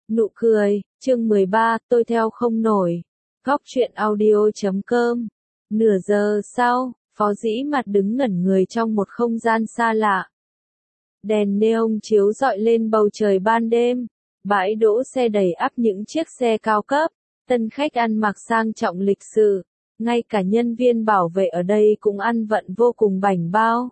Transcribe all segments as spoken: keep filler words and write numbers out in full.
Nụ cười, chương mười ba, tôi theo không nổi. Góc truyện audio chấm com. Nửa giờ sau, Phó Dĩ Mạt đứng ngẩn người trong một không gian xa lạ. Đèn neon chiếu rọi lên bầu trời ban đêm. Bãi đỗ xe đầy ắp những chiếc xe cao cấp. Tân khách ăn mặc sang trọng lịch sự. Ngay cả nhân viên bảo vệ ở đây cũng ăn vận vô cùng bảnh bao.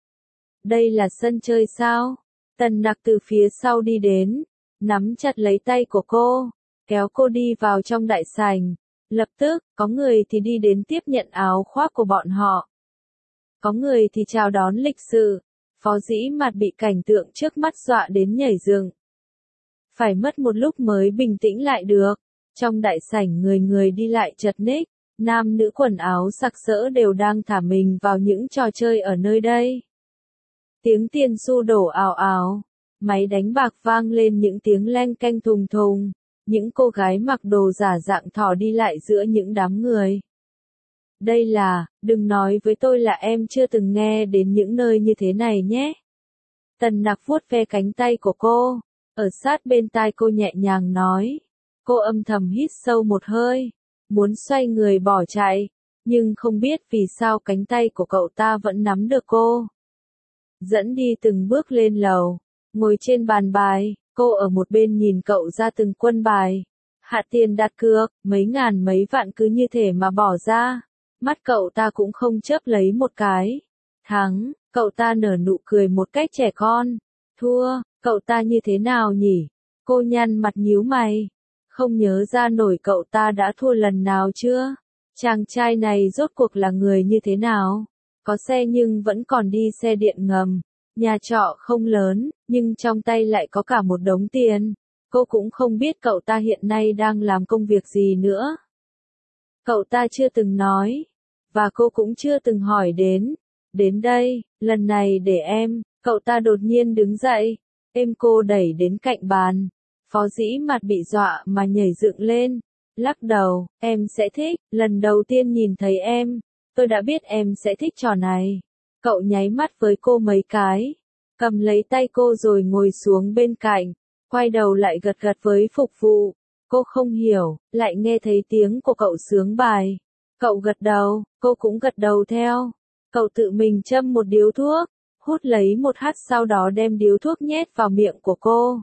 Đây là sân chơi sao? Tần Nặc từ phía sau đi đến, nắm chặt lấy tay của cô, kéo cô đi vào trong đại sảnh. Lập tức, có người thì đi đến tiếp nhận áo khoác của bọn họ. Có người thì chào đón lịch sự. Phó Dĩ Mạt bị cảnh tượng trước mắt dọa đến nhảy dựng. Phải mất một lúc mới bình tĩnh lại được. Trong đại sảnh người người đi lại chật ních, nam nữ quần áo sặc sỡ đều đang thả mình vào những trò chơi ở nơi đây. Tiếng tiền xu đổ ào ào, máy đánh bạc vang lên những tiếng leng keng thùng thùng, những cô gái mặc đồ giả dạng thỏ đi lại giữa những đám người. Đây là, đừng nói với tôi là em chưa từng nghe đến những nơi như thế này nhé. Tần Nặc vuốt ve cánh tay của cô, ở sát bên tai cô nhẹ nhàng nói. Cô âm thầm hít sâu một hơi, muốn xoay người bỏ chạy, nhưng không biết vì sao cánh tay của cậu ta vẫn nắm được cô. Dẫn đi từng bước lên lầu, ngồi trên bàn bài, cô ở một bên nhìn cậu ra từng quân bài. Hạ tiền đặt cược, mấy ngàn mấy vạn cứ như thể mà bỏ ra. Mắt cậu ta cũng không chớp lấy một cái. Thắng, cậu ta nở nụ cười một cách trẻ con. Thua, cậu ta như thế nào nhỉ? Cô nhăn mặt nhíu mày. Không nhớ ra nổi cậu ta đã thua lần nào chưa? Chàng trai này rốt cuộc là người như thế nào? Có xe nhưng vẫn còn đi xe điện ngầm. Nhà trọ không lớn, nhưng trong tay lại có cả một đống tiền. Cô cũng không biết cậu ta hiện nay đang làm công việc gì nữa. Cậu ta chưa từng nói. Và cô cũng chưa từng hỏi đến. Đến đây, lần này để em. Cậu ta đột nhiên đứng dậy. Êm cô đẩy đến cạnh bàn. Phó Dĩ Mạt bị dọa mà nhảy dựng lên. Lắc đầu, em sẽ thích. Lần đầu tiên nhìn thấy em, tôi đã biết em sẽ thích trò này. Cậu nháy mắt với cô mấy cái, cầm lấy tay cô rồi ngồi xuống bên cạnh, quay đầu lại gật gật với phục vụ. Cô không hiểu, lại nghe thấy tiếng của cậu sướng bài. Cậu gật đầu, cô cũng gật đầu theo. Cậu tự mình châm một điếu thuốc, hút lấy một hắt sau đó đem điếu thuốc nhét vào miệng của cô.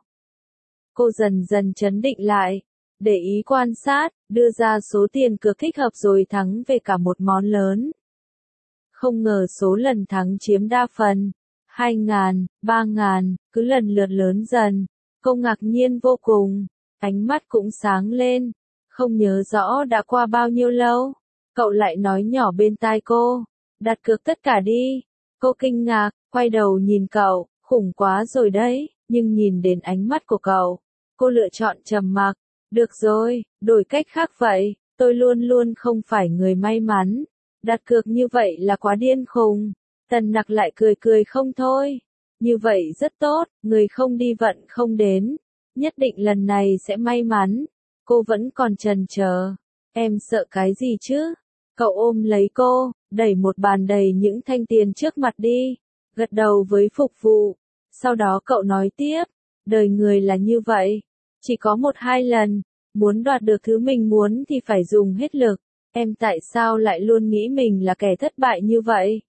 Cô dần dần trấn định lại, để ý quan sát, đưa ra số tiền cược thích hợp rồi thắng về cả một món lớn. Không ngờ số lần thắng chiếm đa phần, hai ngàn, ba ngàn, cứ lần lượt lớn dần. Cô ngạc nhiên vô cùng, ánh mắt cũng sáng lên, không nhớ rõ đã qua bao nhiêu lâu. Cậu lại nói nhỏ bên tai cô, đặt cược tất cả đi. Cô kinh ngạc, quay đầu nhìn cậu, khủng quá rồi đấy, nhưng nhìn đến ánh mắt của cậu, cô lựa chọn trầm mặc. Được rồi, đổi cách khác vậy, tôi luôn luôn không phải người may mắn. Đặt cược như vậy là quá điên khùng. Tần Nặc lại cười cười không thôi. Như vậy rất tốt, người không đi vận không đến. Nhất định lần này sẽ may mắn. Cô vẫn còn chần chờ. Em sợ cái gì chứ? Cậu ôm lấy cô, đẩy một bàn đầy những thanh tiền trước mặt đi. Gật đầu với phục vụ. Sau đó cậu nói tiếp. Đời người là như vậy. Chỉ có một hai lần. Muốn đoạt được thứ mình muốn thì phải dùng hết lực. Em tại sao lại luôn nghĩ mình là kẻ thất bại như vậy?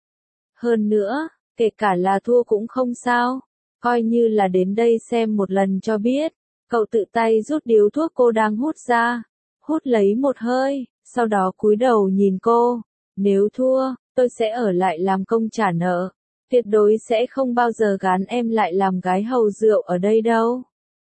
Hơn nữa, kể cả là thua cũng không sao. Coi như là đến đây xem một lần cho biết. Cậu tự tay rút điếu thuốc cô đang hút ra. Hút lấy một hơi, sau đó cúi đầu nhìn cô. Nếu thua, tôi sẽ ở lại làm công trả nợ. Tuyệt đối sẽ không bao giờ gán em lại làm gái hầu rượu ở đây đâu.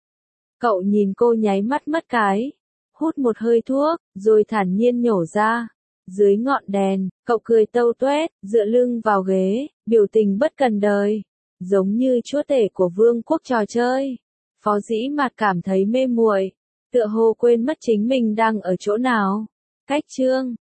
Cậu nhìn cô nháy mắt mất cái. Hút một hơi thuốc, rồi thản nhiên nhổ ra. Dưới ngọn đèn, cậu cười tâu tuét, dựa lưng vào ghế, biểu tình bất cần đời. Giống như chúa tể của vương quốc trò chơi. Phó Dĩ Mạt cảm thấy mê muội, tựa hồ quên mất chính mình đang ở chỗ nào. Cách chương